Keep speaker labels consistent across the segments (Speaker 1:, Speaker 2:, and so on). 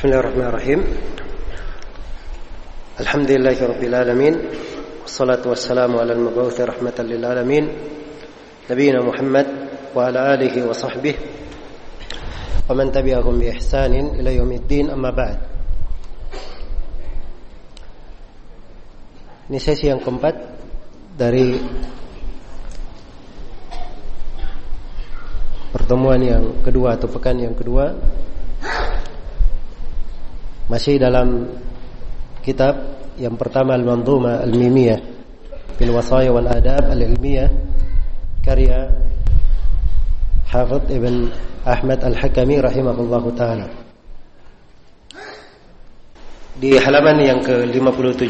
Speaker 1: Bismillahirrahmanirrahim. Alhamdulillahirabbil alamin. Wassalatu wassalamu ala al-mab'uts rahmatan lil alamin. Nabiyina Muhammad wa ala alihi wa sahbihi wa man tabi'ahum bi ihsanin ila yaumiddin, amma ba'd. Ini sesi yang keempat dari pertemuan yang kedua atau pekan yang kedua, masih dalam kitab yang pertama Al-Manzumah Al-Mimiyah fil Wasaya wal Adab Al-Ilmiyah karya Hafidz Ibn Ahmad Al-Hakami rahimahullahu taala. Di halaman yang ke-57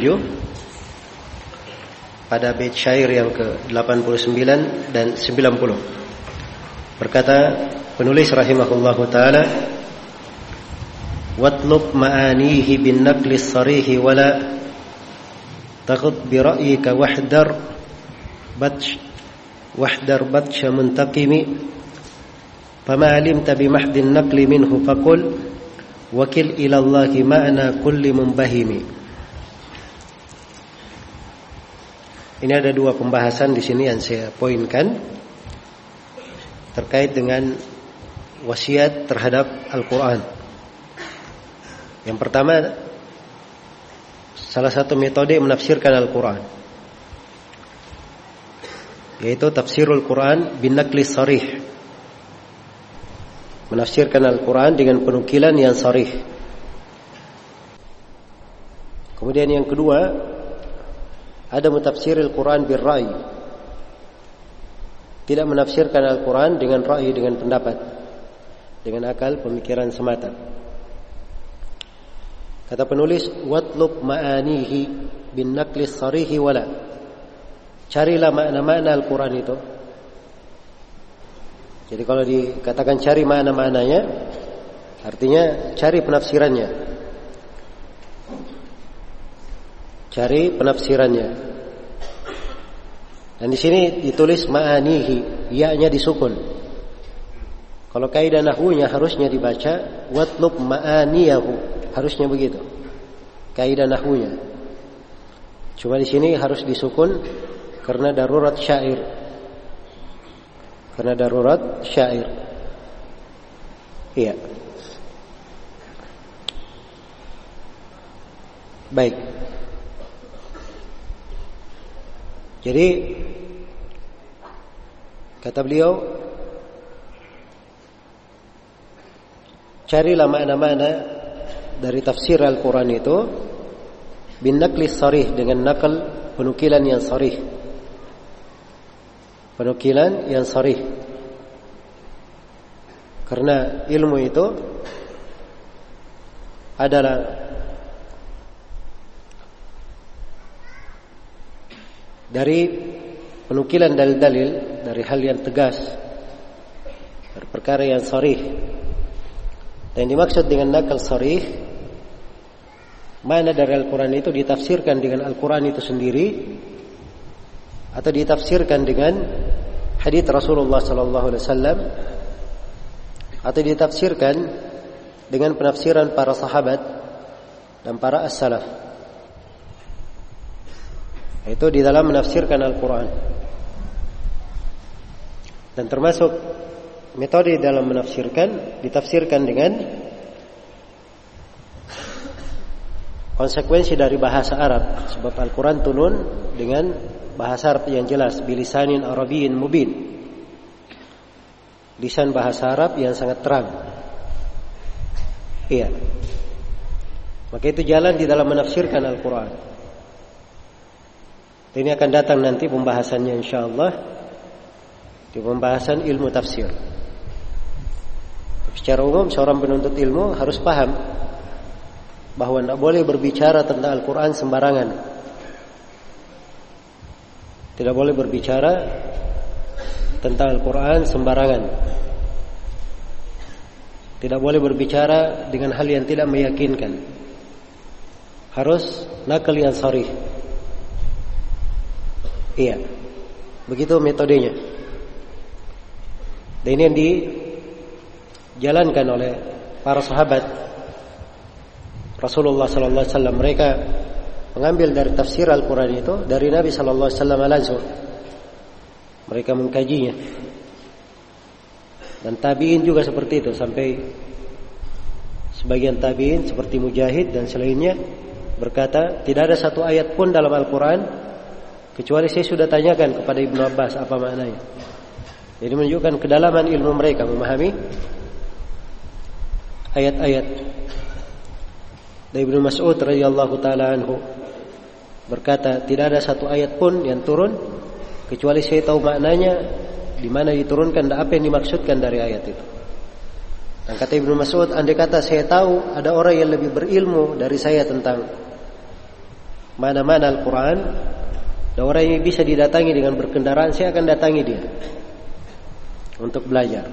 Speaker 1: pada bait syair yang ke-89 dan 90 berkata penulis rahimahullahu taala, watlub ma'anihi bin naqli sarih wala taghud bi ra'yika wahdar batsha muntaqimi fama alimta bi mahdin naqli minhu faqul wakil ila Allahi ma'na kulli munbahimi. Ini ada dua pembahasan di sini yang saya poinkan terkait dengan wasiat terhadap Al-Quran. Yang pertama, salah satu metode menafsirkan Al-Quran, yaitu tafsirul Quran bin naqli sarih, menafsirkan Al-Quran dengan penukilan yang sarih. Kemudian yang kedua, ada mentafsirul Quran bil ra'i, tidak menafsirkan Al-Quran dengan ra'i, dengan pendapat, dengan akal pemikiran semata. Kata penulis, watlub ma'anihi bin naqli sarihi wala, carilah makna-makna Al-Quran itu. Jadi kalau dikatakan cari makna-maknanya, artinya cari penafsirannya. Cari penafsirannya. Dan di sini ditulis ma'anihi, ya-nya disukun. Kalau kaidah nahwunya harusnya dibaca watlub ma'aniyahu, harusnya begitu kaidah nahwunya. Cuma di sini harus disukun karena darurat syair. Karena darurat syair. Iya. Baik. Jadi kata beliau, carilah makna-makna dari tafsir Al-Quran itu bin naqli sarih, dengan nakal penukilan yang sarih. Penukilan yang sarih. Karena ilmu itu adalah dari penukilan dalil-dalil dari hal yang tegas, dari perkara yang sarih. Dan dimaksud dengan nakal sarih, mana dari Al-Quran itu ditafsirkan dengan Al-Quran itu sendiri, atau ditafsirkan dengan hadits Rasulullah SAW, atau ditafsirkan dengan penafsiran para sahabat dan para as-salaf. Itu di dalam menafsirkan Al-Quran. Dan termasuk metode dalam menafsirkan, ditafsirkan dengan konsekuensi dari bahasa Arab, sebab Al-Quran turun dengan bahasa Arab yang jelas, bilisanin Arabiyyin mubin, lisan bahasa Arab yang sangat terang. Iya. Maka itu jalan di dalam menafsirkan Al-Quran. Ini akan datang nanti pembahasannya insyaallah di pembahasan ilmu tafsir. Secara umum seorang penuntut ilmu harus paham bahwa tidak boleh berbicara tentang Al-Quran sembarangan. Tidak boleh berbicara tentang Al-Quran sembarangan. Tidak boleh berbicara dengan hal yang tidak meyakinkan. Harus nakal yang sarih. Iya, begitu metodenya. Dan ini yang dijalankan oleh para sahabat Rasulullah sallallahu alaihi wasallam, mereka mengambil dari tafsir Al-Quran itu dari Nabi sallallahu alaihi wasallam langsung. Mereka mengkajinya. Dan tabi'in juga seperti itu, sampai sebagian tabi'in seperti Mujahid dan selainnya berkata, tidak ada satu ayat pun dalam Al-Quran kecuali saya sudah tanyakan kepada Ibnu Abbas apa maknanya. Jadi menunjukkan kedalaman ilmu mereka memahami ayat-ayat. Dan Ibnu Mas'ud radhiyallahu taala anhu berkata, tidak ada satu ayat pun yang turun kecuali saya tahu maknanya, di mana diturunkan dan apa yang dimaksudkan dari ayat itu. Dan kata Ibnu Mas'ud, andai kata saya tahu ada orang yang lebih berilmu dari saya tentang mana-mana Al-Quran, dan orang yang bisa didatangi dengan berkendaraan, saya akan datangi dia untuk belajar.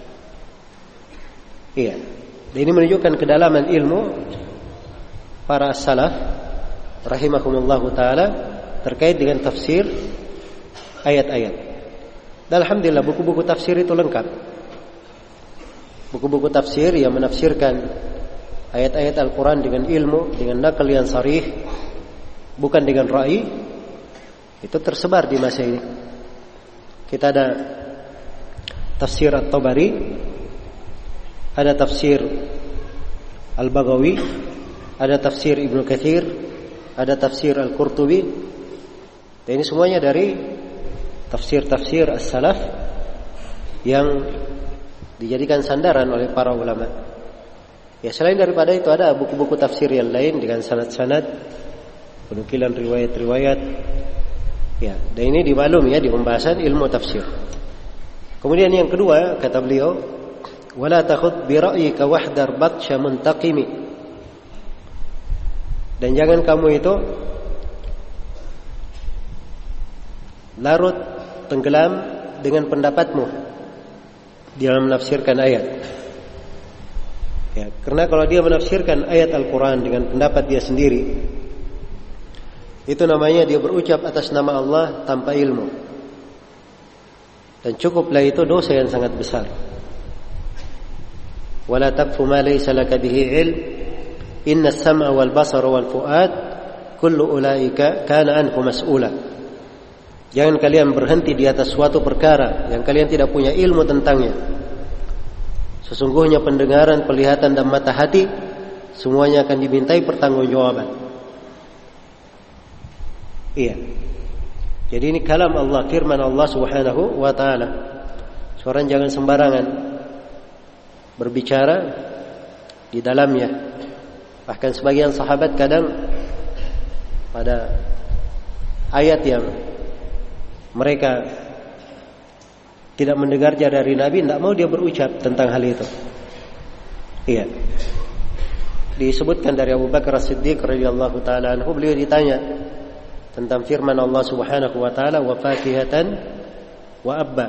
Speaker 1: Iya. Dan ini menunjukkan kedalaman ilmu para salaf rahimahumullahu taala terkait dengan tafsir ayat-ayat. Dan alhamdulillah buku-buku tafsir itu lengkap. Buku-buku tafsir yang menafsirkan ayat-ayat Al-Quran dengan ilmu, dengan nakal yang sarih, bukan dengan ra'i, itu tersebar di masa ini. Kita ada tafsir At-Tabari, ada tafsir Al-Baghawi, ada tafsir Ibnu Katsir, ada tafsir Al-Qurtubi. Dan ini semuanya dari tafsir-tafsir as-salaf yang dijadikan sandaran oleh para ulama. Ya, selain daripada itu ada buku-buku tafsir yang lain dengan sanad-sanad, penukilan riwayat-riwayat. Ya, dan ini dimaklumi ya di pembahasan ilmu tafsir. Kemudian yang kedua kata beliau, wala takhud bi ra'yika wahdar batsha muntaqimi. Dan jangan kamu itu larut tenggelam dengan pendapatmu di dalam menafsirkan ayat. Ya, karena kalau dia menafsirkan ayat Al-Quran dengan pendapat dia sendiri, itu namanya dia berucap atas nama Allah tanpa ilmu. Dan cukuplah itu dosa yang sangat besar. Wala taqfu ma laysa laka bihi ilm, inna as-sam'a wal basara wal fu'ad kullu ulaika kana anhu mas'ula. Jangan kalian berhenti di atas suatu perkara yang kalian tidak punya ilmu tentangnya. Sesungguhnya pendengaran, penglihatan dan mata hati semuanya akan dimintai pertanggungjawaban. Iya. Jadi ini kalam Allah, firman Allah Subhanahu wa taala. Seorang jangan sembarangan berbicara di dalamnya. Bahkan sebagian sahabat kadang pada ayat yang mereka tidak mendengarnya dari Nabi, tidak mau dia berucap tentang hal itu. Iya. Disebutkan dari Abu Bakar As-Siddiq radhiyallahu taala anhu, beliau ditanya tentang firman Allah Subhanahu wa taala, wa fakihatan wa abba.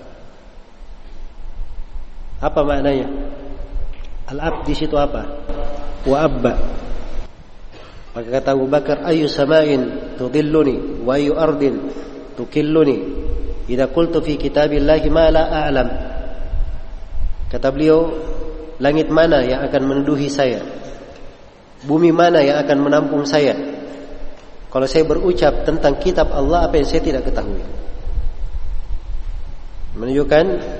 Speaker 1: Apa maknanya? Al-ab di situ apa? Wa abba. Maka kata Abu Bakar, ayu sama'in tudilluni wa ayu ardin tukilluni idza qultu fi kitabillahi ma la a'lam. Kata beliau, langit mana yang akan menuduhi saya? Bumi mana yang akan menampung saya kalau saya berucap tentang kitab Allah apa yang saya tidak ketahui? Menunjukkan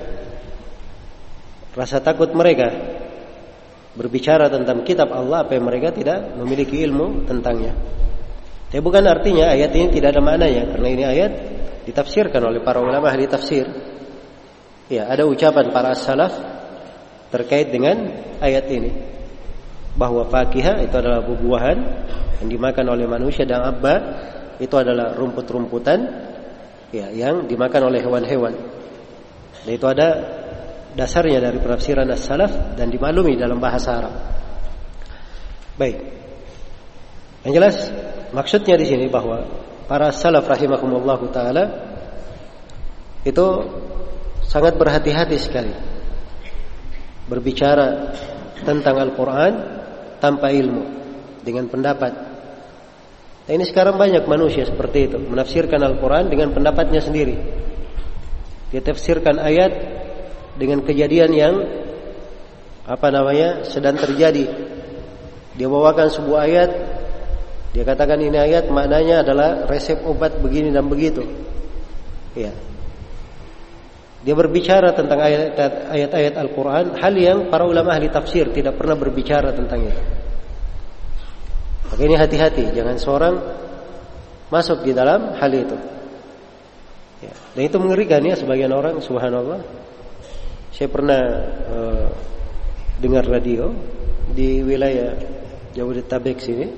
Speaker 1: rasa takut mereka berbicara tentang kitab Allah apa yang mereka tidak memiliki ilmu tentangnya. Tapi bukan artinya ayat ini tidak ada maknanya, karena ini ayat ditafsirkan oleh para ulama ahli tafsir. Ya, ada ucapan para salaf terkait dengan ayat ini, bahwa fakihah itu adalah buah-buahan yang dimakan oleh manusia, dan abba itu adalah rumput-rumputan ya, yang dimakan oleh hewan-hewan. Dan itu ada dasarnya dari penafsiran as-salaf dan dimaklumi dalam bahasa Arab. Baik. Yang jelas maksudnya di sini bahwa para salaf rahimahumullahu taala itu sangat berhati-hati sekali berbicara tentang Al-Quran tanpa ilmu, dengan pendapat. Nah, ini sekarang banyak manusia seperti itu, menafsirkan Al-Quran dengan pendapatnya sendiri. Dia tafsirkan ayat dengan kejadian yang sedang terjadi. Dia bawakan sebuah ayat, dia katakan ini ayat maknanya adalah resep obat begini dan begitu. Ya. Dia berbicara tentang ayat-ayat Al-Quran, hal yang para ulama ahli tafsir tidak pernah berbicara tentang itu. Maka ini hati-hati, jangan seorang masuk di dalam hal itu. Ya. Dan itu mengerikan ya sebagian orang, subhanallah. Saya pernah dengar radio di wilayah Jabodetabek sini.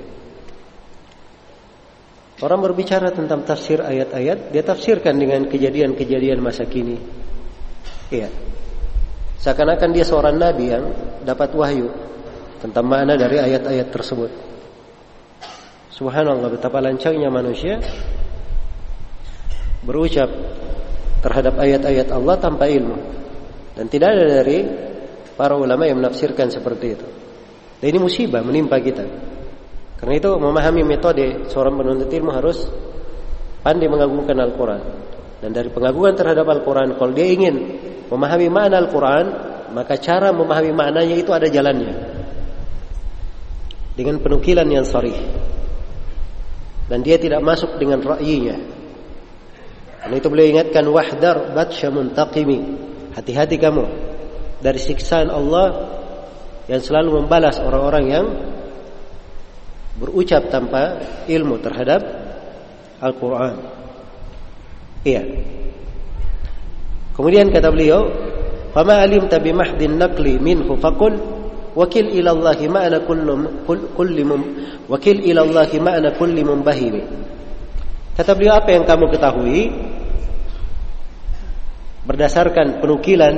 Speaker 1: Orang berbicara tentang tafsir ayat-ayat, dia tafsirkan dengan kejadian-kejadian masa kini. Iya. Seakan-akan dia seorang nabi yang dapat wahyu tentang makna dari ayat-ayat tersebut. Subhanallah, betapa lancangnya manusia berucap terhadap ayat-ayat Allah tanpa ilmu. Dan tidak ada dari para ulama yang menafsirkan seperti itu. Dan ini musibah menimpa kita. Karena itu memahami metode seorang penuntut ilmu harus pandai mengagungkan Al-Quran. Dan dari pengagungan terhadap Al-Quran, kalau dia ingin memahami makna Al-Quran, maka cara memahami maknanya itu ada jalannya, dengan penukilan yang sharih. Dan dia tidak masuk dengan ra'yinya. Karena itu beliau ingatkan, wahdar batsya muntaqimi, hati-hati kamu dari siksaan Allah yang selalu membalas orang-orang yang berucap tanpa ilmu terhadap Al-Quran. Iya. Kemudian kata beliau, fama alimta bimahdin naqli minhu faqul wakil ila Allahi ma'na kulli mumbahimi. Kata beliau, apa yang kamu ketahui berdasarkan penukilan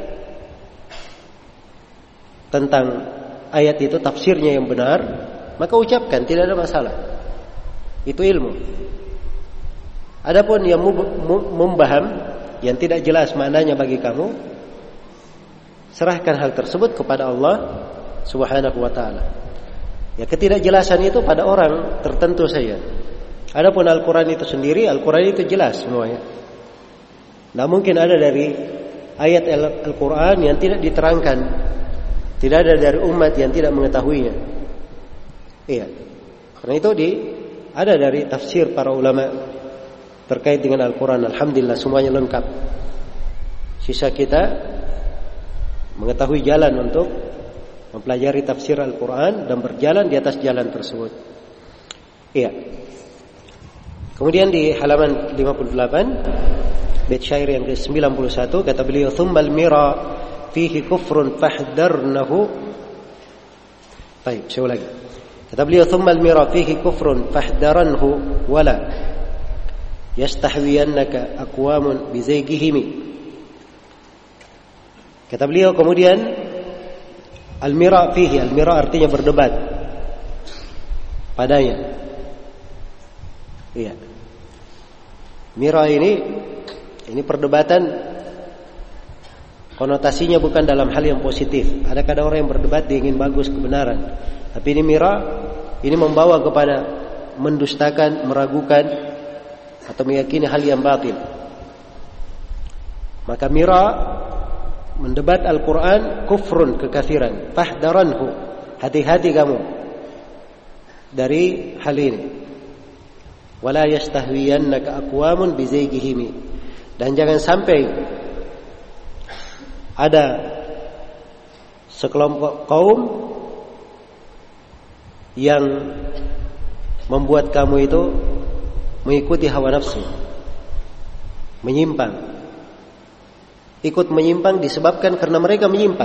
Speaker 1: tentang ayat itu, tafsirnya yang benar, maka ucapkan, tidak ada masalah. Itu ilmu. Adapun yang mumbaham, yang tidak jelas maknanya bagi kamu, serahkan hal tersebut kepada Allah Subhanahu wa ta'ala. Ya, ketidakjelasan itu pada orang tertentu saja. Adapun Al-Quran itu sendiri, Al-Quran itu jelas semuanya. Nah, mungkin ada dari ayat Al-Quran yang tidak diterangkan, tidak ada dari umat yang tidak mengetahuinya. Iya. Karena itu ada dari tafsir para ulama terkait dengan Al-Quran. Alhamdulillah semuanya lengkap. Sisa kita mengetahui jalan untuk mempelajari tafsir Al-Quran dan berjalan di atas jalan tersebut. Iya. Kemudian di halaman 58 bait syair yang ke-91 kata beliau, "Tsummal mira fihi kufrun fahdarnahu." Baik, saya ulangi. Kata beliau, "Tsummal mira fihi kufrun fahdaranhu wala yastahwiyannaka aqwamun bizaygihimi." Kata beliau kemudian, al-mira fihi, al-mira artinya berdebat padanya. Iya. Mira ini perdebatan, konotasinya bukan dalam hal yang positif. Ada kadang orang yang berdebat dia ingin bagus kebenaran. Tapi ini mira, ini membawa kepada mendustakan, meragukan atau meyakini hal yang batil. Maka mira, mendebat Al-Quran, kufrun, kekafiran. Fahdaranhu, hati-hati kamu dari hal ini. Wala yastahwiyannaka aqwamun bizaygihimi, dan jangan sampai ada sekelompok kaum yang membuat kamu itu mengikuti hawa nafsu, menyimpang. Ikut menyimpang disebabkan karena mereka menyimpang.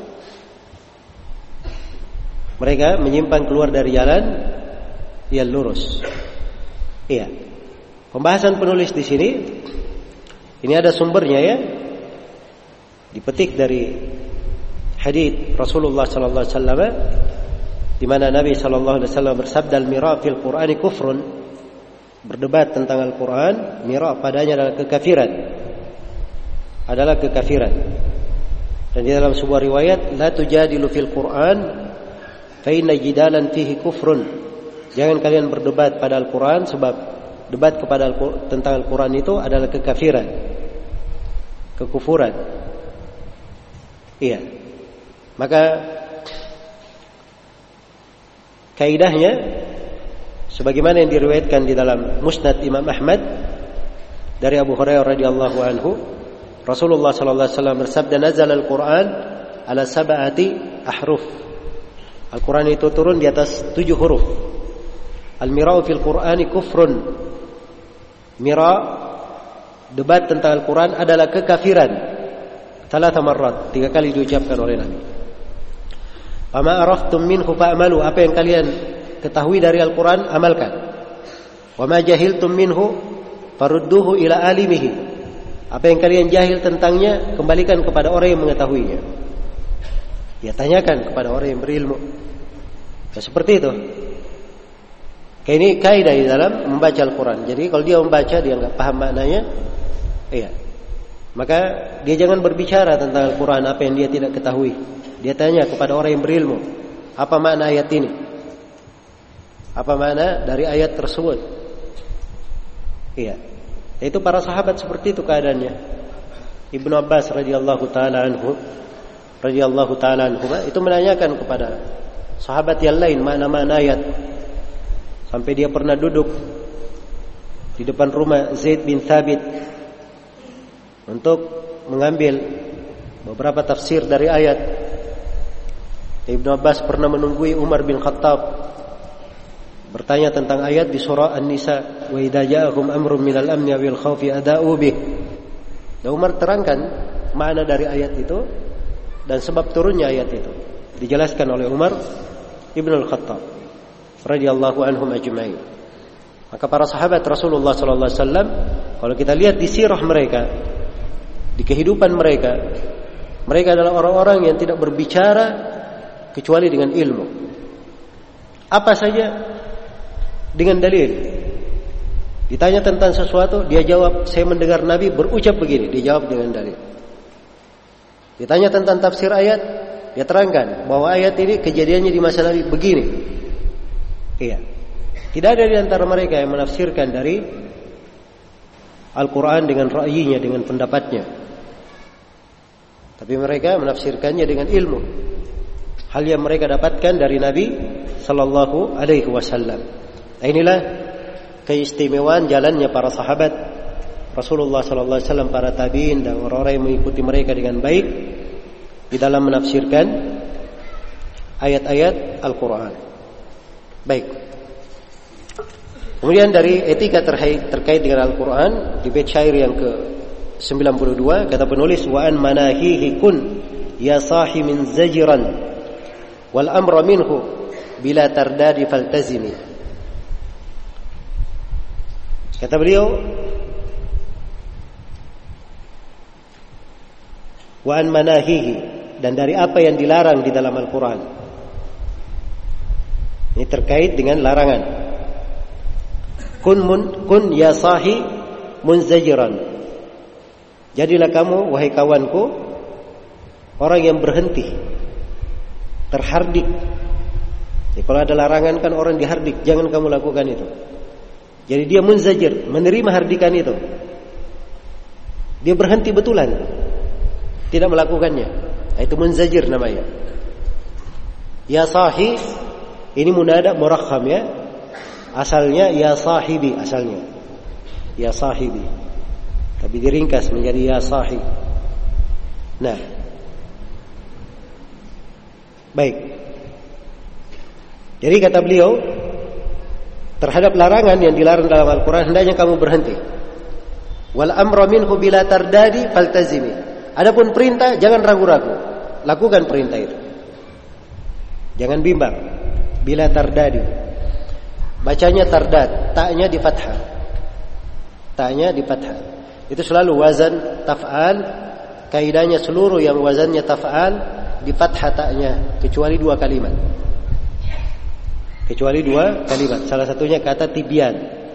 Speaker 1: Mereka menyimpang keluar dari jalan yang lurus. Iya. Pembahasan penulis di sini, ini ada sumbernya ya. Dipetik dari hadits Rasulullah sallallahu alaihi wasallam di mana Nabi sallallahu alaihi wasallam bersabda, "Al-mira fil Qur'ani kufrun." Berdebat tentang Al-Qur'an, mira padanya adalah kekafiran. Adalah kekafiran. Dan di dalam sebuah riwayat, "La tujadilu fil Qur'an fa inna jidalan fihi kufrun." Jangan kalian berdebat pada Al-Quran, sebab debat tentang Al-Quran itu adalah kekafiran, kekufuran. Iya. Maka kaidahnya sebagaimana yang diriwayatkan di dalam Musnad Imam Ahmad dari Abu Hurairah radhiyallahu anhu, Rasulullah sallallahu alaihi wasallam bersabda, "Nazala al-Qur'an ala sab'ati ahruf." Al-Qur'an itu turun di atas 7 huruf. Al-mira'u fil Qur'ani kufrun. Mira, debat tentang Al-Qur'an adalah kekafiran. 3 marrat, 3 kali diucapkan oleh Nabi. Fama araftum minhu fa'malu, apa yang kalian ketahui dari Al-Qur'an amalkan. Wa ma jahiltum minhu farudduhu ila alimihi, apa yang kalian jahil tentangnya kembalikan kepada orang yang mengetahuinya. Ya, tanyakan kepada orang yang berilmu. Ya, seperti itu. Kayak ini kaidah di dalam membaca Al-Quran. Jadi kalau dia membaca dia nggak paham maknanya, iya, maka dia jangan berbicara tentang Al-Quran apa yang dia tidak ketahui. Dia tanya kepada orang yang berilmu, apa makna ayat ini? Apa makna dari ayat tersebut? Iya. Itu para sahabat seperti itu keadaannya. Ibnu Abbas radhiyallahu taala anhu itu menanyakan kepada sahabat yang lain makna-makna ayat. Sampai dia pernah duduk di depan rumah Zaid bin Thabit untuk mengambil beberapa tafsir dari ayat. Ibnu Abbas pernah menunggui Umar bin Khattab bertanya tentang ayat di surah An-Nisa, wa idza ja'ahum amrun minal amni awil khaufi ada'u bih. Dan Umar terangkan makna dari ayat itu dan sebab turunnya ayat itu. Dijelaskan oleh Umar Ibn Al-Khattab radhiyallahu anhum ajma'in. Maka para sahabat Rasulullah sallallahu alaihi wasallam, kalau kita lihat di sirah mereka, di kehidupan mereka, mereka adalah orang-orang yang tidak berbicara kecuali dengan ilmu. Apa saja dengan dalil. Ditanya tentang sesuatu, dia jawab, saya mendengar Nabi berucap begini, dia jawab dengan dalil. Ditanya tentang tafsir ayat, dia terangkan bahwa ayat ini kejadiannya di masa Nabi begini. Iya. Tidak ada di antara mereka yang menafsirkan dari Al-Quran dengan ra'yinya, dengan pendapatnya. Tapi mereka menafsirkannya dengan ilmu. Hal yang mereka dapatkan dari Nabi sallallahu alaihi wasallam. Inilah keistimewaan jalannya para sahabat Rasulullah sallallahu alaihi wasallam, para tabi'in dan orang-orang yang mengikuti mereka dengan baik di dalam menafsirkan ayat-ayat Al-Qur'an. Baik. Kemudian dari etika terkait dengan Al-Qur'an di bait syair yang ke-92 kata penulis, wa an manahihi kun ya sahi min zajran wal amra minhu bila tardadi faltazimi. Kata beliau, wa an manahihi, dan dari apa yang dilarang di dalam Al-Quran. Ini terkait dengan larangan. Kun ya sahi munzajiran. Jadilah kamu, wahai kawanku, orang yang berhenti, terhardik. Ya, kalau ada larangan kan orang dihardik, jangan kamu lakukan itu. Jadi dia munzajir, menerima hardikan itu. Dia berhenti betulan, tidak melakukannya. Itu munzajir namanya. Ya sahi, ini munada murakham ya. Asalnya ya sahibi, asalnya. Ya sahibi. Tapi diringkas menjadi ya sahib. Nah. Baik. Jadi kata beliau, terhadap larangan yang dilarang dalam Al-Quran hendaknya kamu berhenti. Wal amra minhu bila tardadi faltazimi. Adapun perintah jangan ragu-ragu, lakukan perintah itu. Jangan bimbang. Bila tardadi. Bacanya tardad, taknya di fathah. Taknya di fathah. Itu selalu wazan taf'al. Kaidahnya seluruh yang wazannya taf'al di fathah taknya kecuali 2 kalimat. Kecuali 2 kalimat. Salah satunya kata tibyan.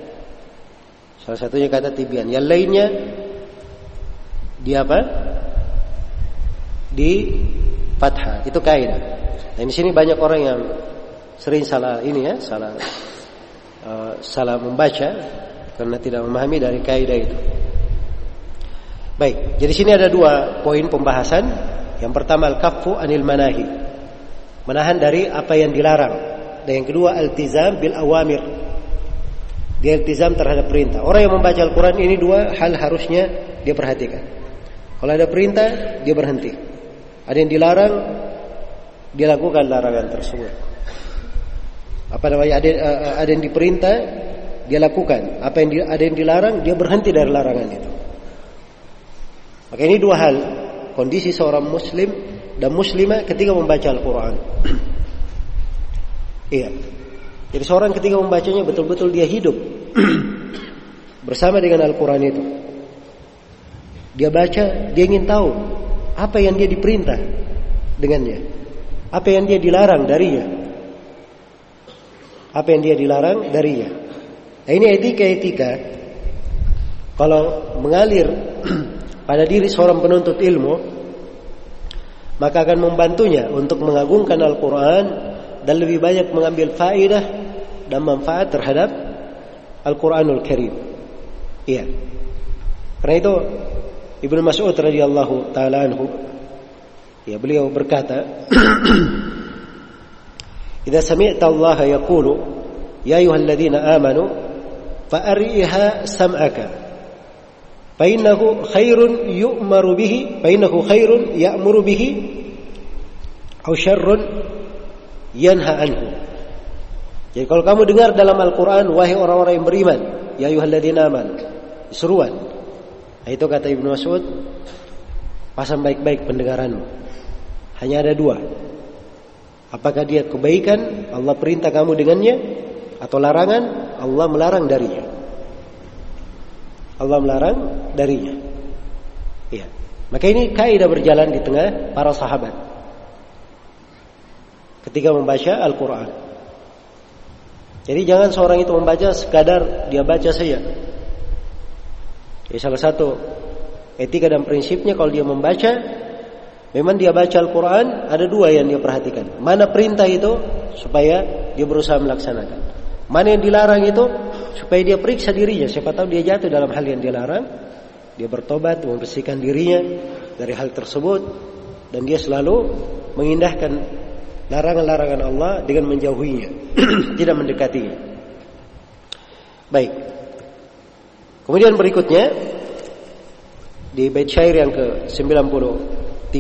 Speaker 1: Yang lainnya di apa? Di fathah. Itu kaidah. Dan di sini banyak orang yang sering salah ini ya, salah membaca karena tidak memahami dari kaidah itu. Baik. Jadi sini ada 2 poin pembahasan. Yang pertama al-kaffu anil manahi. Menahan dari apa yang dilarang. Dan yang kedua iltizam bil awamir. Dia iltizam terhadap perintah. Orang yang membaca Al-Quran ini dua hal harusnya dia perhatikan. Kalau ada perintah, dia berhenti. Ada yang dilarang, dia lakukan larangan tersebut. Ada yang diperintah, dia lakukan. Ada yang dilarang, dia berhenti dari larangan itu. Maka ini dua hal kondisi seorang muslim dan muslimah ketika membaca Al-Quran. Iya. Jadi seorang ketika membacanya betul-betul dia hidup bersama dengan Al-Quran itu. Dia baca, dia ingin tahu apa yang dia diperintah dengannya, apa yang dia dilarang darinya, apa yang dia dilarang darinya. Nah, ini etika-etika kalau mengalir pada diri seorang penuntut ilmu, maka akan membantunya untuk mengagungkan Al-Quran dan lebih banyak mengambil faedah dan manfaat terhadap Al-Quranul Karim. Iya. Karena itu Ibnu Mas'ud radhiyallahu taala anhu, ya, beliau berkata, "Idza sami'ta Allah yaqulu ya ayyuhalladzina amanu fa'riha sam'aka fa innahu khairun yu'maru bihi fa innahu khairun ya'muru bihi aw syarrun yanha anhu." Jadi kalau kamu dengar dalam Al-Quran, wahai orang-orang yang beriman, ya ayyuhalladzina amanu, seruan. Nah, itu kata Ibnu Mas'ud, pasang baik-baik pendengaranmu. Hanya ada dua. Apakah dia kebaikan, Allah perintah kamu dengannya, atau larangan, Allah melarang darinya. Allah melarang darinya. Iya. Maka ini kaidah berjalan di tengah para sahabat ketika membaca Al-Quran. Jadi jangan seorang itu membaca sekadar dia baca saja. Jadi salah satu etika dan prinsipnya kalau dia membaca, memang dia baca Al-Quran, ada dua yang dia perhatikan. Mana perintah itu supaya dia berusaha melaksanakan. Mana yang dilarang itu supaya dia periksa dirinya. Siapa tahu dia jatuh dalam hal yang dilarang, dia bertobat, membersihkan dirinya dari hal tersebut, dan dia selalu mengindahkan larangan-larangan Allah dengan menjauhinya, tidak mendekatinya. Baik. Kemudian berikutnya di bait syair yang ke-93,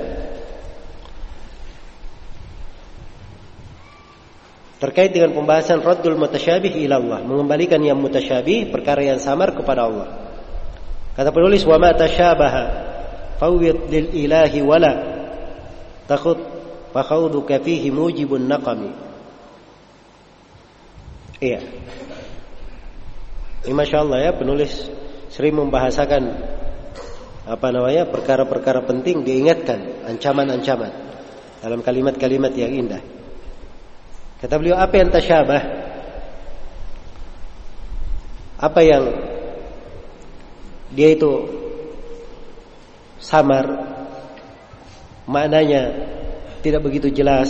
Speaker 1: terkait dengan pembahasan raddul mutasyabih ila Allah, mengembalikan yang mutasyabih, perkara yang samar kepada Allah. Kata penulis, wa ma tasyabaha fawwid lil ilahi wala takhud fakhawduka fihi mujibun naqami. Iya. Ini Masya Allah ya, penulis sering membahasakan perkara-perkara penting, diingatkan ancaman-ancaman dalam kalimat-kalimat yang indah. Kata beliau, apa yang tasyabah, apa yang dia itu samar, maknanya tidak begitu jelas,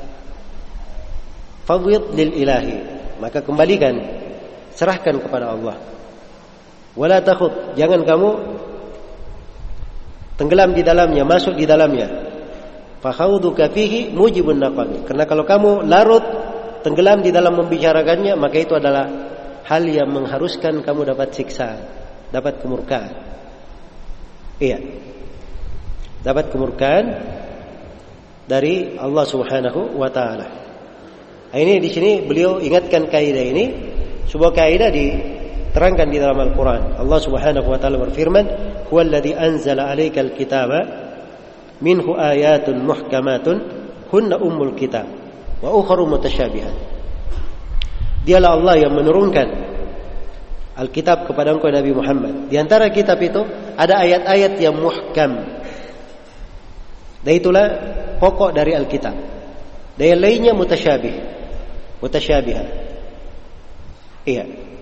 Speaker 1: fawwid lil ilahi, maka kembalikan, serahkan kepada Allah. Wala takhud, jangan kamu tenggelam di dalamnya, masuk di dalamnya. Fakhawduka fihi mujibun naqami, karena kalau kamu larut tenggelam di dalam membicarakannya, maka itu adalah hal yang mengharuskan kamu dapat siksa, dapat kemurkaan. Iya, dapat kemurkaan dari Allah Subhanahu wa taala. Ini di sini beliau ingatkan kaidah ini, sebuah kaidah diterangkan di dalam Al-Qur'an. Allah Subhanahu wa taala berfirman, "Huwallazi anzala 'alaikal kitaba minhu ayatun muhkamatun hunna ummul kitab wa ukharu mutasyabihat." Dialah Allah yang menurunkan Alkitab kepada engkau Nabi Muhammad. Di antara kitab itu ada ayat-ayat yang muhkam. Dan itulah pokok dari Alkitab. Dan yang lainnya mutasyabihat. Iya.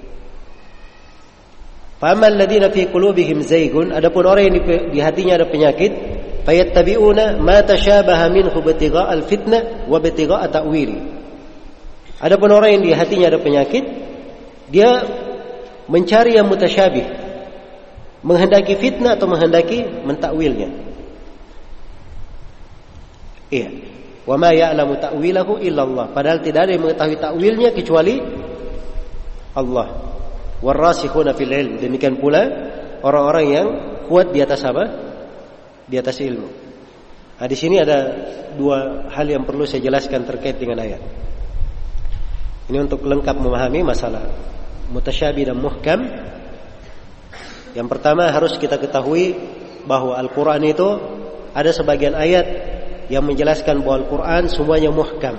Speaker 1: Faman alladziina fi qulubihim zaygun, adapun orang yang di hatinya ada penyakit, fayattabi'una ma tasyabaha minhu ibtigha'al fitnah wa ibtigha'a ta'wili. Adapun orang yang di hatinya ada penyakit, dia mencari yang mutasyabih, menghendaki fitnah atau menghendaki mentakwilnya. Iya. Wa ma ya'lamu ta'wilahu illallah. Padahal tidak ada yang mengetahui takwilnya kecuali Allah. Warasikhuna fil ilm. Demikian pula orang-orang yang kuat di atas apa? Di atas ilmu. Nah, di sini ada dua hal yang perlu saya jelaskan terkait dengan ayat. Ini untuk lengkap memahami masalah mutasyabih dan muhkam. Yang pertama harus kita ketahui bahwa Al-Quran itu ada sebagian ayat yang menjelaskan bahwa Al-Quran semuanya muhkam.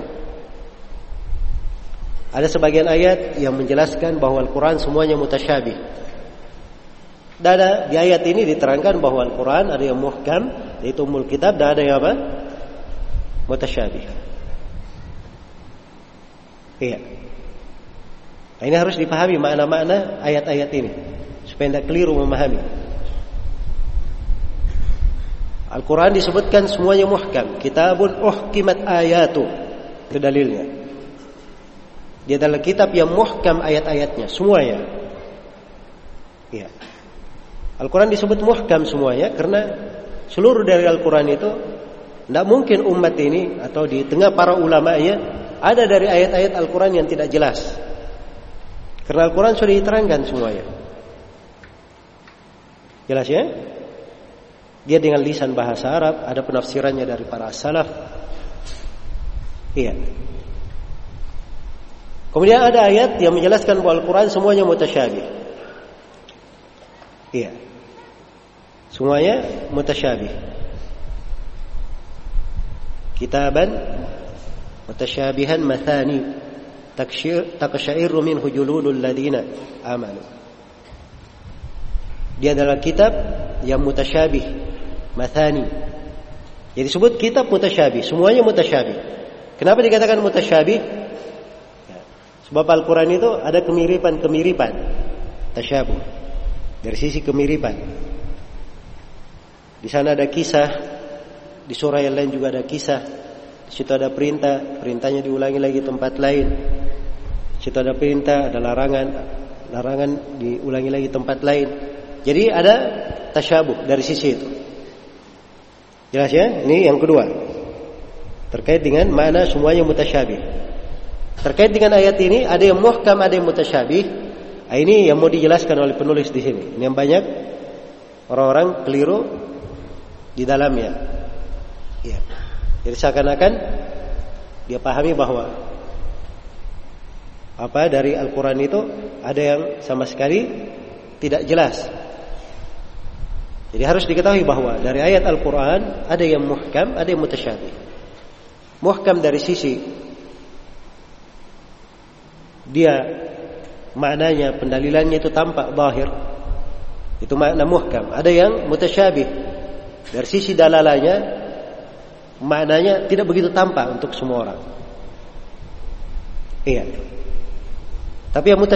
Speaker 1: Ada sebagian ayat yang menjelaskan bahwa Al-Quran semuanya mutasyabih. Dan di ayat ini diterangkan bahwa Al-Quran ada yang muhkam, yaitu Ummul Kitab, dan ada yang apa? Mutasyabih. Iya. Nah, ini harus dipahami makna-makna ayat-ayat ini supaya tidak keliru memahami. Al-Quran disebutkan semuanya muhkam. Kitabun uhkimat ayatu. Itu dalilnya. Dia adalah kitab yang muhkam ayat-ayatnya semuanya. Iya. Al-Quran disebut muhkam semuanya karena seluruh dari Al-Quran itu tidak mungkin umat ini atau di tengah para ulamanya ada dari ayat-ayat Al-Quran yang tidak jelas. Karena Al-Quran sudah diterangkan semuanya. Jelas ya? Dia dengan lisan bahasa Arab, ada penafsirannya dari para salaf. Iya. Kemudian ada ayat yang menjelaskan bahwa Al-Quran semuanya mutasyabih. Iya. Semuanya mutasyabih. Kitaban mutasyabihan mathani taqsha'iru minhu juludul ladina amanu. Dia adalah kitab yang mutasyabih, mathani. Jadi disebut kitab mutasyabih, semuanya mutasyabih. Kenapa dikatakan mutasyabih? Ya, sebab Al-Quran itu ada kemiripan-kemiripan, tasyabuh. Dari sisi kemiripan. Di sana ada kisah, di surah yang lain juga ada kisah. Di situ ada perintah, perintahnya diulangi lagi tempat lain. Di situ ada perintah, ada larangan, larangan diulangi lagi tempat lain. Jadi ada tasyabuh dari sisi itu. Jelas ya? Ini yang kedua. Terkait dengan mana semuanya mutasyabih. Terkait dengan ayat ini ada yang muhkam, ada yang mutasyabih. Ini yang mau dijelaskan oleh penulis di sini. Ini yang banyak orang-orang keliru di dalamnya. Ya. Jadi seakan-akan dia pahami bahwa apa dari Al-Quran itu ada yang sama sekali tidak jelas. Jadi harus diketahui bahwa dari ayat Al-Quran ada yang muhkam, ada yang mutasyabih. Muhkam dari sisi dia maknanya, pendalilannya itu tampak zahir. Itu makna muhkam. Ada yang mutasyabih. Dari sisi dalalanya maknanya tidak begitu tampak untuk semua orang. Iya. Tapi yang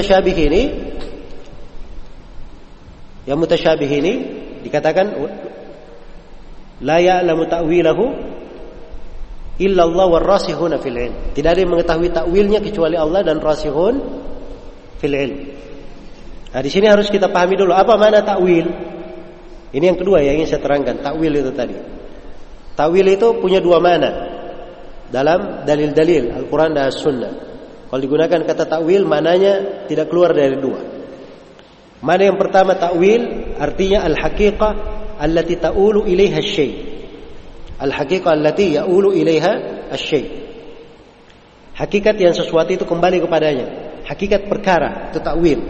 Speaker 1: mutasyabih ini dikatakan la ya'lamu ta'wilahu illa Allah warrasikhuna fil ilm. Tidak ada yang mengetahui takwilnya kecuali Allah dan rasikhun fil ilm. Nah, di sini harus kita pahami dulu apa makna takwil. Ini yang kedua yang ingin saya terangkan, takwil itu tadi. Takwil itu punya dua makna dalam dalil-dalil Al-Quran dan As-Sunnah. Kalau digunakan kata takwil, maknanya tidak keluar dari dua. Makna yang pertama takwil artinya al-haqiqah allati ta'ulu ilaiha asy-syai'. Al-haqiqah allati ya'ulu ilaiha asy-syai'. Hakikat yang sesuatu itu kembali kepadanya. Hakikat perkara itu takwil.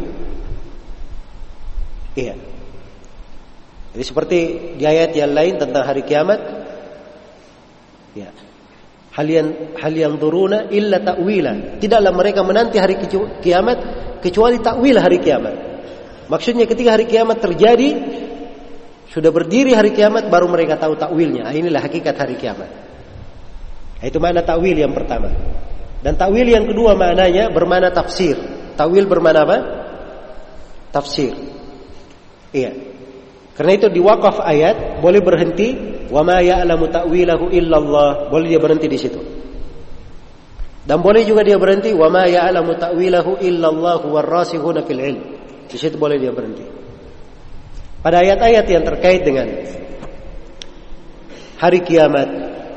Speaker 1: Iya. Jadi seperti di ayat yang lain tentang hari kiamat, ya. Hal yang turuna illa ta'wila. Tidaklah mereka menanti hari kiamat kecuali takwil hari kiamat. Maksudnya ketika hari kiamat terjadi, sudah berdiri hari kiamat baru mereka tahu takwilnya. Inilah hakikat hari kiamat. Itu makna takwil yang pertama. Dan takwil yang kedua maknanya bermakna tafsir. Takwil bermakna apa? Tafsir. Iya. Karena itu di waqaf ayat boleh berhenti wa ma ya'lamu ta'wilahu illallah, boleh dia berhenti di situ. Dan boleh juga dia berhenti wa ma ya'lamu ta'wilahu illallah warrasikhuna fil ilm. Di situ boleh dia berhenti. Pada ayat-ayat yang terkait dengan hari kiamat,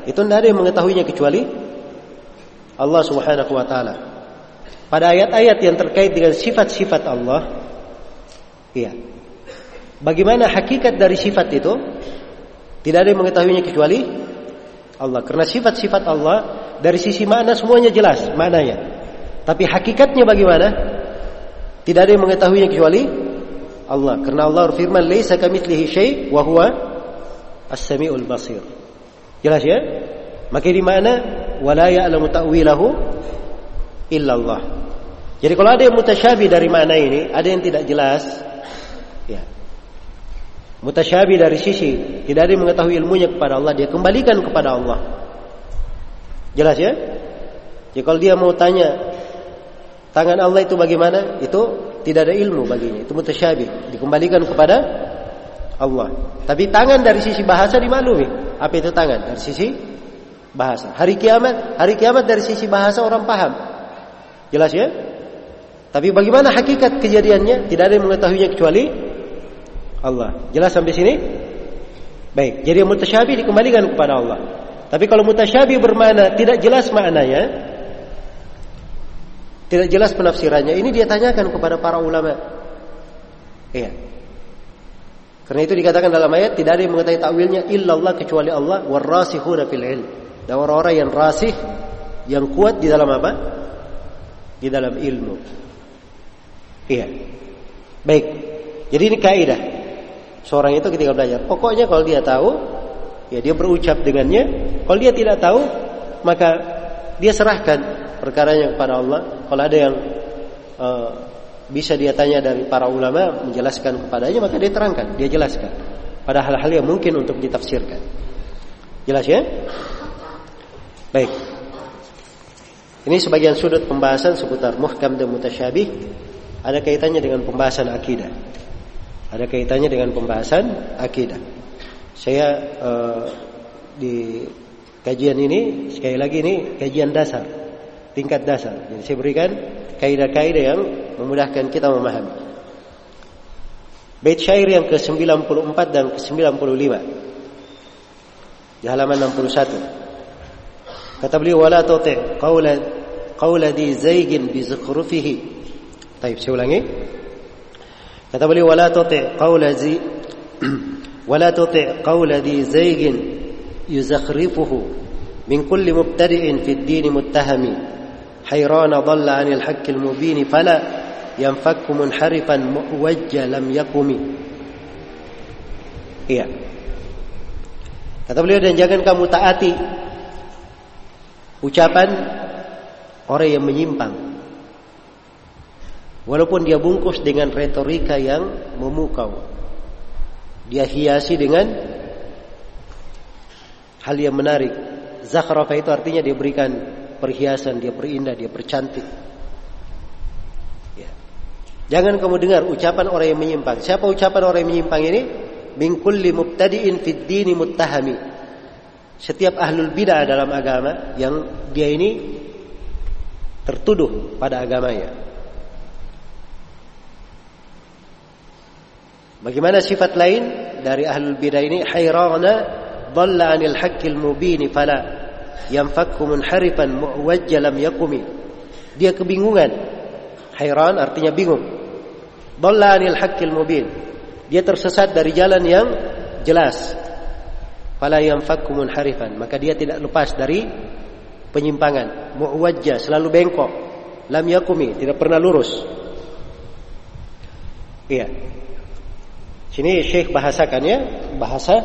Speaker 1: Itu tidak ada yang mengetahuinya kecuali Allah Subhanahu wa taala. Pada ayat-ayat yang terkait dengan sifat-sifat Allah, iya. Bagaimana hakikat dari sifat itu? Tidak ada yang mengetahuinya kecuali Allah. Karena sifat-sifat Allah dari sisi makna semuanya jelas maknanya. Tapi hakikatnya bagaimana? Tidak ada yang mengetahuinya kecuali Allah. Karena Allah berfirman, "Laisa kamitslihi syai' wa huwa as-sami'ul basir." Jelas ya? Maka di mana wala ya'lamu ta'wilahu illa Allah. Jadi kalau ada yang mutasyabih dari makna ini, ada yang tidak jelas, ya. Mutasyabih dari sisi tidak ada yang mengetahui ilmunya kepada Allah, dia kembalikan kepada Allah. Jelas ya? Jadi kalau dia mau tanya tangan Allah itu bagaimana, itu tidak ada ilmu baginya, itu mutasyabih, dikembalikan kepada Allah. Tapi tangan dari sisi bahasa dimaklumi. Apa itu tangan? Dari sisi bahasa. Hari kiamat dari sisi bahasa orang paham. Jelas ya? Tapi bagaimana hakikat kejadiannya? Tidak ada yang mengetahuinya kecuali Allah. Jelas sampai sini? Baik. Jadi yang mutasyabih dikembalikan kepada Allah. Tapi kalau mutasyabih bermakna tidak jelas maknanya, tidak jelas penafsirannya, ini dia tanyakan kepada para ulama. Iya. Karena itu dikatakan dalam ayat tidak ada yang mengetahui takwilnya illallah kecuali Allah warasikhuna fil ilm. Dan orang-orang yang rasih, yang kuat di dalam apa? Di dalam ilmu. Iya. Baik. Jadi ini kaidah. Seorang itu ketika belajar, pokoknya kalau dia tahu, ya dia berucap dengannya. Kalau dia tidak tahu, maka dia serahkan perkaranya kepada Allah. Kalau ada yang bisa dia tanya dari para ulama menjelaskan kepadanya, maka dia terangkan, dia jelaskan pada hal-hal yang mungkin untuk ditafsirkan. Jelas ya? Baik. Ini sebagian sudut pembahasan seputar muhkam dan mutasyabih. Ada kaitannya dengan pembahasan akidah. Ada kaitannya dengan pembahasan akidah. Saya di kajian ini sekali lagi ini kajian dasar, tingkat dasar. Jadi saya berikan kaidah-kaidah yang memudahkan kita memahami. Bait syair yang ke-94 dan ke-95 di halaman 61. Kata beliau, wala tuti' qawla di zaygin bi zukhrufihi. Baik, saya ulangi. Kata beliau, wala tuti' qawla di zaygin yuzakhrifuhu min kulli mubtadi'in fi ad-din muttahami hayrana dhalla 'anil haqqil mubin fala yanfakku munharifan muwajja lam yakumi. Iya. Kata beliau, dan jangan kamu taati ucapan orang yang menyimpang, walaupun dia bungkus dengan retorika yang memukau, dia hiasi dengan hal yang menarik. Zakhrafa itu artinya dia berikan perhiasan, dia perindah, dia percantik. Ya. Jangan kamu dengar ucapan orang yang menyimpang. Siapa ucapan orang yang menyimpang ini? Min kulli mubtadi'in fid dini muttahami. Setiap ahlul bid'ah dalam agama yang dia ini tertuduh pada agamanya. Bagaimana sifat lain dari ahlul bid'ah ini? Hayrana dhalla 'anil haqqil mubin fala yanfakku munharifan muwajja lam yakumi. Dia kebingungan. Hayran artinya bingung. Dhalla 'anil haqqil mubin. Dia tersesat dari jalan yang jelas. Fala yanfakku munharifan, maka dia tidak lepas dari penyimpangan. Muwajja, selalu bengkok. Lam yakumi, tidak pernah lurus. Iya. Sini Syekh bahasakannya, bahasa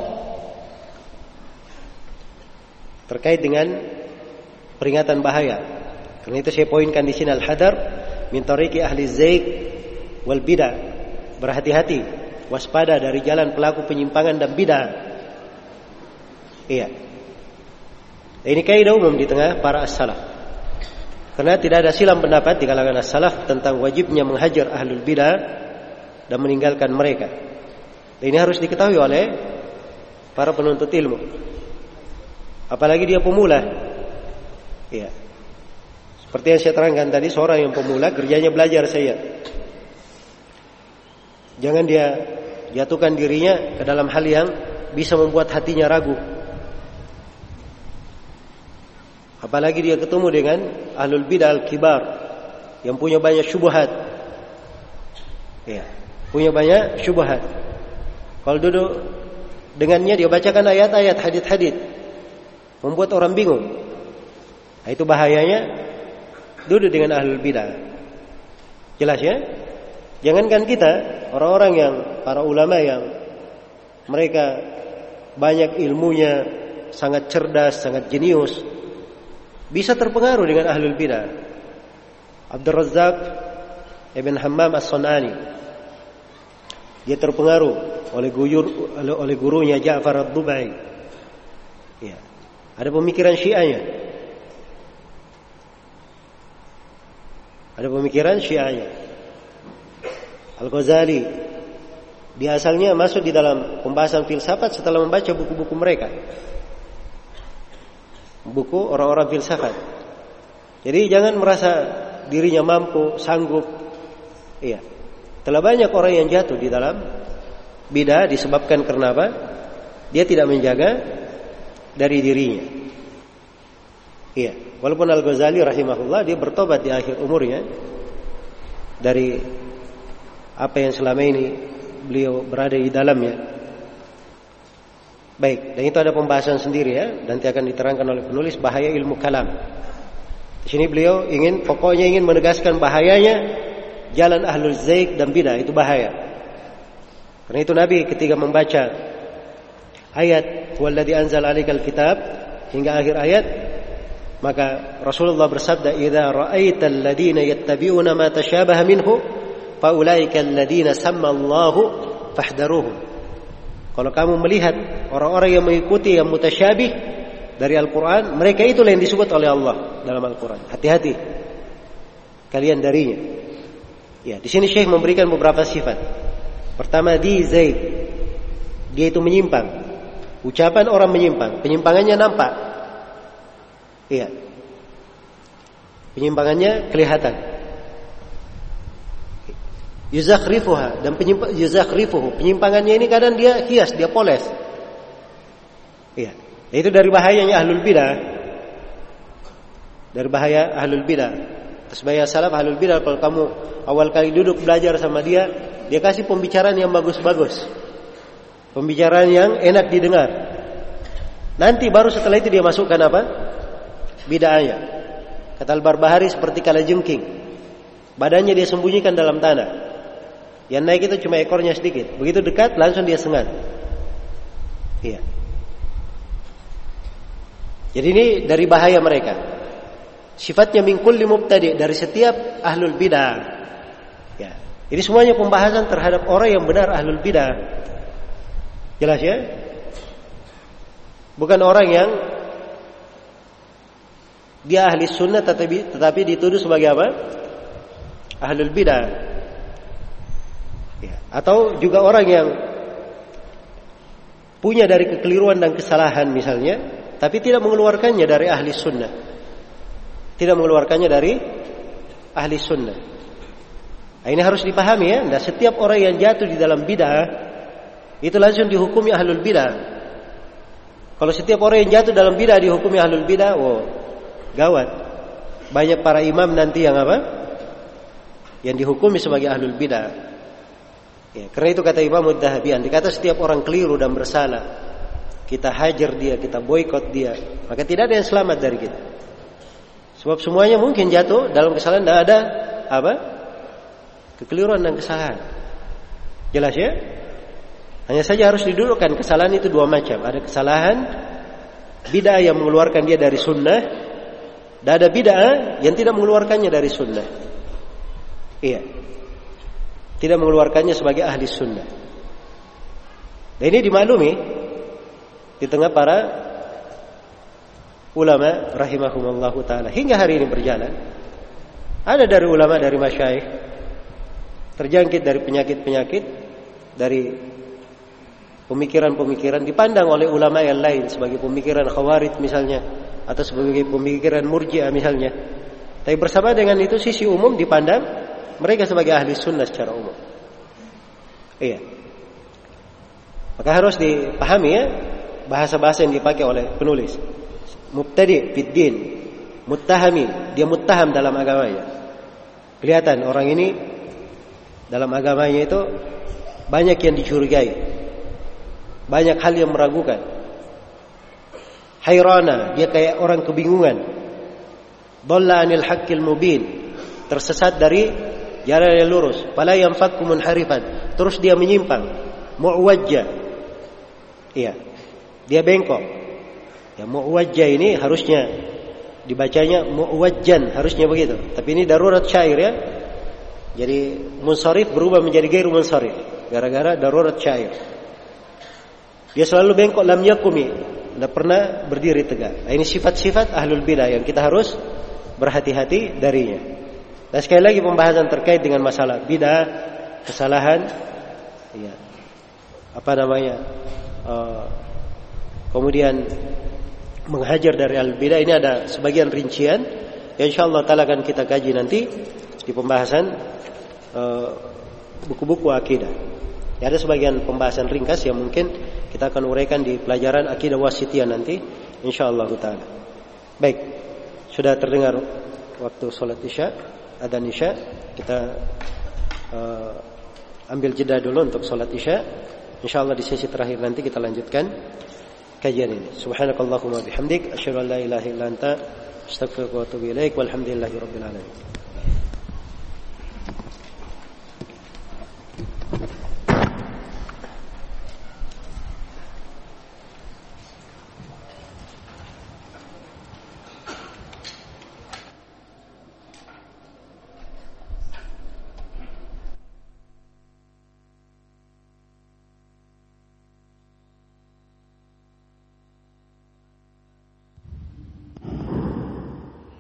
Speaker 1: terkait dengan peringatan bahaya. Karena itu saya poinkan di sini al-hadar min tariqi ahli zaik wal bid'ah. Berhati-hati, waspada dari jalan pelaku penyimpangan dan bid'ah. Iya. Ini kaidah umum di tengah para as-salaf. Karena tidak ada silang pendapat di kalangan as-salaf tentang wajibnya menghajar ahlul bid'ah dan meninggalkan mereka. Dan ini harus diketahui oleh para penuntut ilmu. Apalagi dia pemula. Iya. Seperti yang saya terangkan tadi, seorang yang pemula kerjanya belajar saja. Jangan dia jatuhkan dirinya ke dalam hal yang bisa membuat hatinya ragu. Apalagi dia ketemu dengan ahlul bidah al-kibar yang punya banyak syubhat. Ya, punya banyak syubhat. Kalau duduk dengannya dia bacakan ayat-ayat, hadits-hadits, membuat orang bingung. Nah, itu bahayanya duduk dengan ahlul bidah. Jelas ya? Jangankan kita, orang-orang yang para ulama yang mereka banyak ilmunya, sangat cerdas, sangat jenius, bisa terpengaruh dengan ahlul bidah. Abdul Razzaq Ibn Hammam As-San'ani, dia terpengaruh oleh gurunya Ja'far Ad-Dubai. Ya. Ada pemikiran Syiahnya. Al-Ghazali, dia asalnya masuk di dalam pembahasan filsafat setelah membaca buku-buku mereka, buku orang-orang filsafat. Jadi jangan merasa dirinya mampu, sanggup. Iya, telah banyak orang yang jatuh di dalam bidah disebabkan karena apa? Dia tidak menjaga dari dirinya. Iya, walaupun Al-Ghazali rahimahullah dia bertobat di akhir umurnya dari apa yang selama ini beliau berada di dalamnya. Baik, dan itu ada pembahasan sendiri ya, nanti akan diterangkan oleh penulis bahaya ilmu kalam. Di sini beliau pokoknya ingin menegaskan bahayanya jalan ahlul zaik dan bidah, itu bahaya. Karena itu Nabi ketika membaca ayat walladzi anzala 'alaikal kitab hingga akhir ayat, maka Rasulullah bersabda, "Idza ra'aital ladzina yattabi'una ma tashabaha minhu faulaika alladziina sammallahu fahdharuhum." Kalau kamu melihat orang-orang yang mengikuti yang mutasyabih dari Al-Quran, mereka itulah yang disebut oleh Allah dalam Al-Quran. Hati-hati kalian darinya. Ya, di sini Syekh memberikan beberapa sifat. Pertama, di zaid, dia itu menyimpang. Ucapan orang menyimpang, penyimpangannya nampak. Iya, penyimpangannya kelihatan. Yuzakhrifuha, dan yuzakhrifuhu, penyimpangannya ini kadang dia hias, dia poles. Iya, itu dari bahayanya ahlul bidah. Dari bahaya ahlul bidah. Sebagai salaf ahlul bidah, kalau kamu awal kali duduk belajar sama dia kasih pembicaraan yang bagus-bagus, pembicaraan yang enak didengar. Nanti baru setelah itu dia masukkan apa? Bid'ahnya. Kata Al-Barbahari seperti kalajengking, badannya dia sembunyikan dalam tanah. Yang naik itu cuma ekornya sedikit. Begitu dekat langsung dia sengat. Iya. Jadi ini dari bahaya mereka. Sifatnya min kulli mubtadi', dari setiap ahlul bidah. Ya. Ini semuanya pembahasan terhadap orang yang benar ahlul bidah. Jelas ya? Bukan orang yang dia ahli sunnah tetapi dituduh sebagai apa? Ahlul bidah. Ya. Atau juga orang yang punya dari kekeliruan dan kesalahan misalnya, tapi tidak mengeluarkannya dari ahli sunnah. Tidak mengeluarkannya dari ahli sunnah. Nah, ini harus dipahami ya. Nah, setiap orang yang jatuh di dalam bid'ah itu langsung dihukumi ahlul bid'ah. Kalau setiap orang yang jatuh dalam bid'ah dihukumi ahlul bid'ah, wow, gawat. Banyak para imam nanti yang apa? Yang dihukumi sebagai ahlul bid'ah. Ya, karena itu kata Imam Ad-Dhahabi, dikata setiap orang keliru dan bersalah, kita hajar dia, kita boikot dia, maka tidak ada yang selamat dari kita. Sebab semuanya mungkin jatuh dalam kesalahan, tidak ada apa? Kekeliruan dan kesalahan. Jelas ya? Hanya saja harus didudukkan kesalahan itu dua macam. Ada kesalahan bid'ah yang mengeluarkan dia dari sunnah, dan ada bid'ah yang tidak mengeluarkannya dari sunnah. Iya, tidak mengeluarkannya sebagai ahli sunnah. Dan ini dimaklumi di tengah para ulama rahimahumullahu ta'ala. Hingga hari ini berjalan, ada dari ulama, dari masyayikh terjangkit dari penyakit-penyakit, dari pemikiran-pemikiran dipandang oleh ulama yang lain sebagai pemikiran khawarij misalnya, atau sebagai pemikiran murji'ah misalnya. Tapi bersama dengan itu sisi umum dipandang mereka sebagai ahli sunnah secara umum. Iya. Maka harus dipahami ya bahasa-bahasa yang dipakai oleh penulis. Mubtadi' fid din, muttahami, dia muttaham dalam agamanya. Kelihatan orang ini dalam agamanya itu banyak yang dicurigai, banyak hal yang meragukan. Hayrana, dia kayak orang kebingungan. Dhalla 'anil haqqil mubin, tersesat dari jalan yang lurus. Fala yanfakku munharifan, terus dia menyimpang. Mu'wajja, iya, dia bengkok. Ya, mu'wajja ini harusnya dibacanya mu'wajjan, harusnya begitu. Tapi ini darurat syair ya. Jadi munsharif berubah menjadi ghairu munsharif gara-gara darurat syair. Dia selalu bengkok, lam yakumi, tidak pernah berdiri tegak. Nah, ini sifat-sifat ahlul bidah yang kita harus berhati-hati darinya. Dan sekali lagi pembahasan terkait dengan masalah bidah, kesalahan, ya, kemudian menghajar dari al-bidah, ini ada sebagian rincian yang insyaallah taala akan kita kaji nanti di pembahasan buku-buku akidah. Ya, ada sebagian pembahasan ringkas yang mungkin kita akan uraikan di pelajaran akidah wasitiyah nanti insyaallah taala. Baik, sudah terdengar waktu salat Isya, adzan Isya. Kita ambil jeda dulu untuk salat Isya. Insyaallah di sesi terakhir nanti kita lanjutkan kajian ini. Subhanakallahumma bihamdik asyhadu an la ilaha illa anta astaghfiruka wa atubu ilaik walhamdulillahi rabbil alamin.